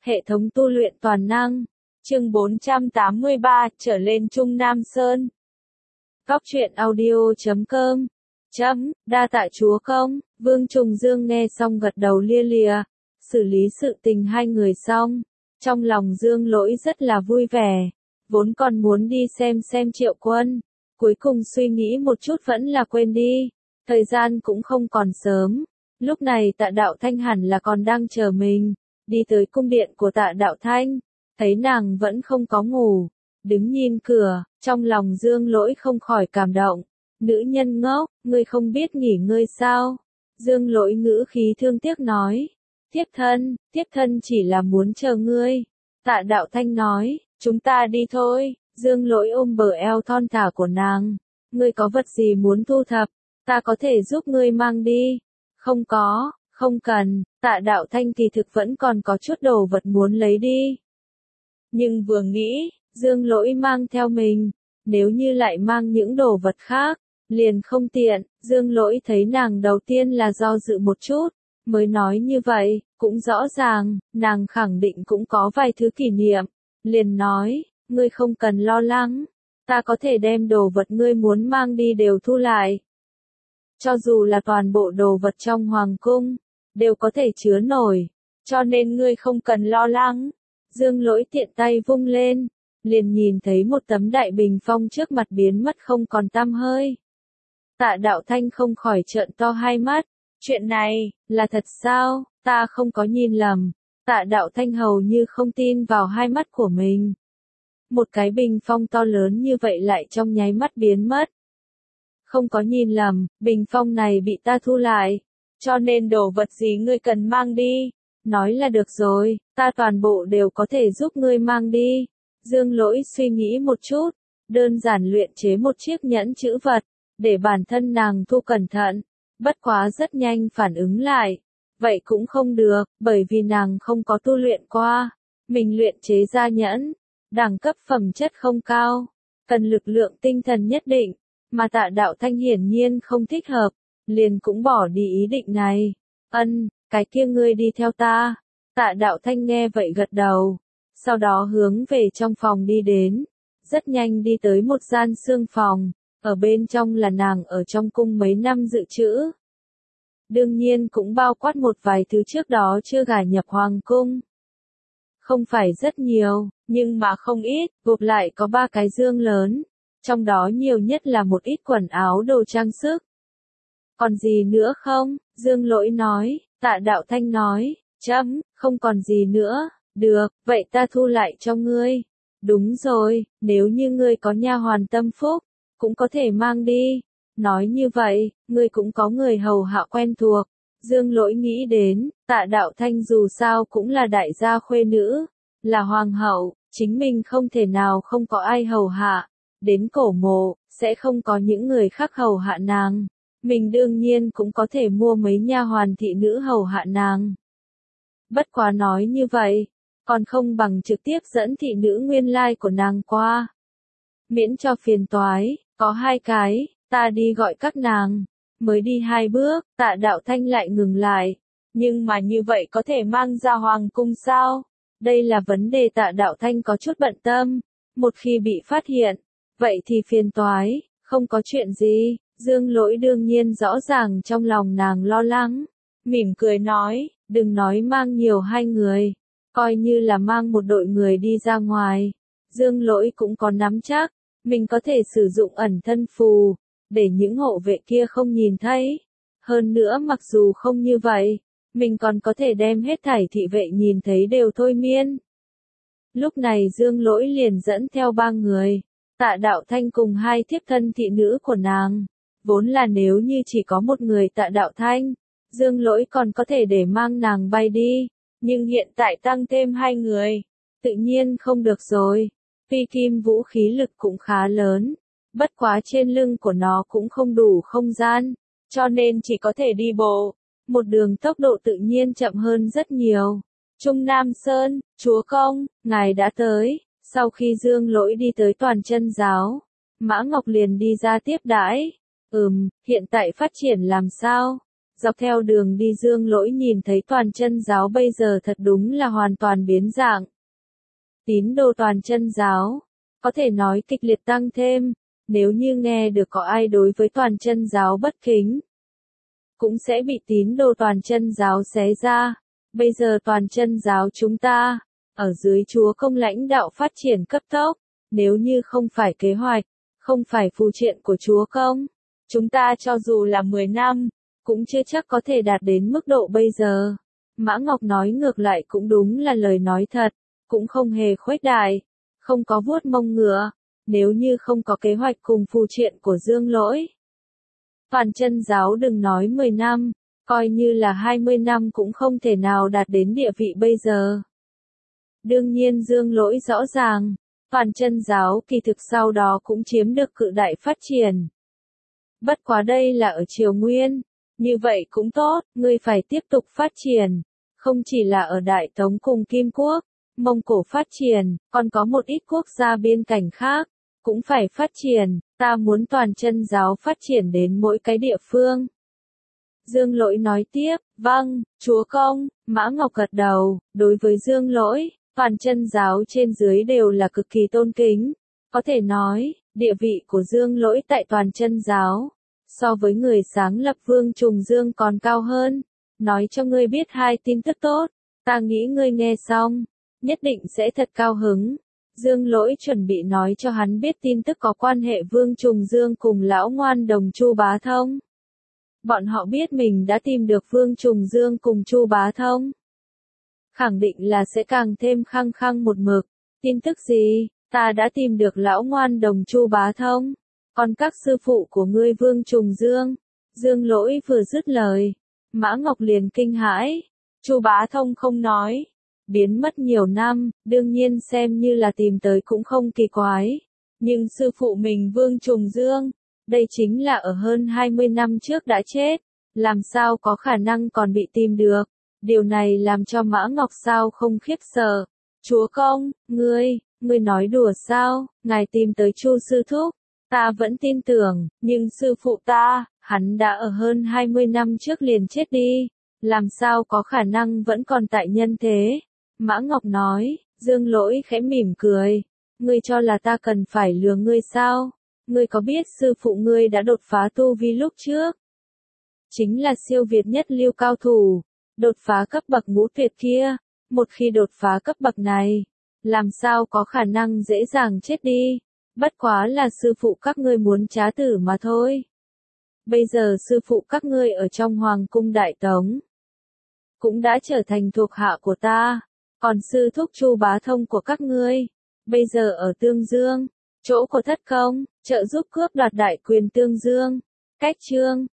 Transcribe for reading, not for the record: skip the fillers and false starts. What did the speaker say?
Hệ thống tu luyện toàn năng. Chương 483, trở lên Trung Nam Sơn. Góc truyện audio.com. Đa tạ chúa công. Vương Trùng Dương nghe xong gật đầu lia lịa. Xử lý sự tình hai người xong. Trong lòng Dương Lỗi rất là vui vẻ. Vốn còn muốn đi xem Triệu Quân. Cuối cùng suy nghĩ một chút vẫn là quên đi. Thời gian cũng không còn sớm. Lúc này Tạ Đạo Thanh hẳn là còn đang chờ mình. Đi tới cung điện của Tạ Đạo Thanh. Thấy nàng vẫn không có ngủ. Đứng nhìn cửa, trong lòng Dương Lỗi không khỏi cảm động. Nữ nhân ngốc, ngươi không biết nghỉ ngơi sao? Dương Lỗi ngữ khí thương tiếc nói. Thiếp thân chỉ là muốn chờ ngươi. Tạ Đạo Thanh nói, chúng ta đi thôi. Dương Lỗi ôm bờ eo thon thả của nàng. Ngươi có vật gì muốn thu thập? Ta có thể giúp ngươi mang đi. Không cần. Tạ Đạo Thanh kỳ thực vẫn còn có chút đồ vật muốn lấy đi. Nhưng vừa nghĩ, Dương Lỗi mang theo mình. Nếu như lại mang những đồ vật khác, liền không tiện. Dương Lỗi thấy nàng đầu tiên là do dự một chút. Mới nói như vậy, cũng rõ ràng, nàng khẳng định cũng có vài thứ kỷ niệm. Liền nói, ngươi không cần lo lắng. Ta có thể đem đồ vật ngươi muốn mang đi đều thu lại. Cho dù là toàn bộ đồ vật trong hoàng cung, đều có thể chứa nổi. Cho nên ngươi không cần lo lắng. Dương Lỗi tiện tay vung lên, liền nhìn thấy một tấm đại bình phong trước mặt biến mất không còn tăm hơi. Tạ Đạo Thanh không khỏi trợn to hai mắt. Chuyện này, là thật sao? Ta không có nhìn lầm. Tạ Đạo Thanh hầu như không tin vào hai mắt của mình. Một cái bình phong to lớn như vậy lại trong nháy mắt biến mất. Không có nhìn lầm, bình phong này bị ta thu lại. Cho nên đồ vật gì ngươi cần mang đi. Nói là được rồi, ta toàn bộ đều có thể giúp ngươi mang đi. Dương Lỗi suy nghĩ một chút, đơn giản luyện chế một chiếc nhẫn chữ vật, để bản thân nàng thu cẩn thận. Bất quá rất nhanh phản ứng lại. Vậy cũng không được, bởi vì nàng không có tu luyện qua. Mình luyện chế ra nhẫn, đẳng cấp phẩm chất không cao, cần lực lượng tinh thần nhất định, mà Tạ Đạo Thanh hiển nhiên không thích hợp, liền cũng bỏ đi ý định này. Cái kia ngươi đi theo ta. Tạ Đạo Thanh nghe vậy gật đầu, sau đó hướng về trong phòng đi đến, rất nhanh đi tới một gian xương phòng, ở bên trong là nàng ở trong cung mấy năm dự trữ. Đương nhiên cũng bao quát một vài thứ trước đó chưa gả nhập hoàng cung. Không phải rất nhiều, nhưng mà không ít, gộp lại có 3 cái dương lớn, trong đó nhiều nhất là một ít quần áo đồ trang sức. Còn gì nữa không? Dương Lỗi nói. Tạ Đạo Thanh nói, không còn gì nữa. Được, vậy ta thu lại cho ngươi. Đúng rồi, nếu như ngươi có nha hoàn tâm phúc, cũng có thể mang đi. Nói như vậy, ngươi cũng có người hầu hạ quen thuộc. Dương Lỗi nghĩ đến, Tạ Đạo Thanh dù sao cũng là đại gia khuê nữ, là hoàng hậu, chính mình không thể nào không có ai hầu hạ. Đến cổ mộ, sẽ không có những người khác hầu hạ nàng. Mình đương nhiên cũng có thể mua mấy nha hoàn thị nữ hầu hạ nàng. Bất quá nói như vậy, còn không bằng trực tiếp dẫn thị nữ nguyên lai của nàng qua. Miễn cho phiền toái, có 2 cái, ta đi gọi các nàng. Mới đi 2 bước, Tạ Đạo Thanh lại ngừng lại. Nhưng mà như vậy có thể mang ra hoàng cung sao? Đây là vấn đề Tạ Đạo Thanh có chút bận tâm. Một khi bị phát hiện, vậy thì phiền toái, không có chuyện gì. Dương Lỗi đương nhiên rõ ràng trong lòng nàng lo lắng. Mỉm cười nói, đừng nói mang nhiều 2 người. Coi như là mang một đội người đi ra ngoài. Dương Lỗi cũng có nắm chắc. Mình có thể sử dụng ẩn thân phù, để những hộ vệ kia không nhìn thấy. Hơn nữa mặc dù không như vậy, mình còn có thể đem hết thảy thị vệ nhìn thấy đều thôi miên. Lúc này Dương Lỗi liền dẫn theo 3 người. Tạ Đạo Thanh cùng 2 thiếp thân thị nữ của nàng. Vốn là nếu như chỉ có một người Tạ Đạo Thanh, Dương Lỗi còn có thể để mang nàng bay đi. Nhưng hiện tại tăng thêm 2 người, tự nhiên không được rồi. Phi kim vũ khí lực cũng khá lớn, bất quá trên lưng của nó cũng không đủ không gian, cho nên chỉ có thể đi bộ. Một đường tốc độ tự nhiên chậm hơn rất nhiều. Trung Nam Sơn, chúa công, ngài đã tới. Sau khi Dương Lỗi đi tới toàn chân giáo, Mã Ngọc liền đi ra tiếp đãi. Hiện tại phát triển làm sao? Dọc theo đường đi Dương Lỗi nhìn thấy Toàn Chân giáo bây giờ thật đúng là hoàn toàn biến dạng. Tín đồ Toàn Chân giáo, có thể nói kịch liệt tăng thêm, nếu như nghe được có ai đối với Toàn Chân giáo bất kính, cũng sẽ bị tín đồ Toàn Chân giáo xé ra. Bây giờ Toàn Chân giáo chúng ta, ở dưới Chúa Công lãnh đạo phát triển cấp tốc, nếu như không phải kế hoạch, không phải phù triện của Chúa Công, chúng ta cho dù là 10 năm, cũng chưa chắc có thể đạt đến mức độ bây giờ. Mã Ngọc nói ngược lại cũng đúng là lời nói thật, cũng không hề khuếch đại, không có vuốt mông ngựa, nếu như không có kế hoạch cùng phù triện của Dương Lỗi. Toàn Chân giáo đừng nói 10 năm, coi như là 20 năm cũng không thể nào đạt đến địa vị bây giờ. Đương nhiên Dương Lỗi rõ ràng, Toàn Chân giáo kỳ thực sau đó cũng chiếm được cự đại phát triển. Bất quá đây là ở Triều Nguyên, như vậy cũng tốt, ngươi phải tiếp tục phát triển, không chỉ là ở Đại Tống cùng Kim Quốc, Mông Cổ phát triển, còn có một ít quốc gia biên cảnh khác, cũng phải phát triển, ta muốn Toàn Chân giáo phát triển đến mỗi cái địa phương. Dương Lỗi nói tiếp, vâng, Chúa Công. Mã Ngọc gật đầu, đối với Dương Lỗi, Toàn Chân giáo trên dưới đều là cực kỳ tôn kính. Có thể nói, địa vị của Dương Lỗi tại Toàn Chân giáo, so với người sáng lập Vương Trùng Dương còn cao hơn. Nói cho ngươi biết hai tin tức tốt, ta nghĩ ngươi nghe xong, nhất định sẽ thật cao hứng. Dương Lỗi chuẩn bị nói cho hắn biết tin tức có quan hệ Vương Trùng Dương cùng lão ngoan đồng Chu Bá Thông. Bọn họ biết mình đã tìm được Vương Trùng Dương cùng Chu Bá Thông, khẳng định là sẽ càng thêm khăng khăng một mực. Tin tức gì? Ta đã tìm được lão ngoan đồng Chu Bá Thông, còn các sư phụ của ngươi Vương Trùng Dương. Dương Lỗi vừa dứt lời, Mã Ngọc liền kinh hãi. Chu Bá Thông không nói, biến mất nhiều năm, đương nhiên xem như là tìm tới cũng không kỳ quái. Nhưng sư phụ mình Vương Trùng Dương, đây chính là ở hơn 20 năm trước đã chết, làm sao có khả năng còn bị tìm được. Điều này làm cho Mã Ngọc sao không khiếp sợ. Chúa Công, ngươi nói đùa sao, ngài tìm tới Chu sư thúc, ta vẫn tin tưởng, nhưng sư phụ ta, hắn đã ở hơn 20 năm trước liền chết đi, làm sao có khả năng vẫn còn tại nhân thế. Mã Ngọc nói. Dương Lỗi khẽ mỉm cười, ngươi cho là ta cần phải lừa ngươi sao? Ngươi có biết sư phụ ngươi đã đột phá tu vi lúc trước? Chính là siêu việt nhất lưu cao thủ, đột phá cấp bậc ngũ tuyệt kia, một khi đột phá cấp bậc này, làm sao có khả năng dễ dàng chết đi, bất quá là sư phụ các ngươi muốn trá tử mà thôi. Bây giờ sư phụ các ngươi ở trong Hoàng cung Đại Tống, cũng đã trở thành thuộc hạ của ta, còn sư thúc Chu Bá Thông của các ngươi, bây giờ ở Tương Dương, chỗ của thất công, trợ giúp cướp đoạt đại quyền Tương Dương. Cách chương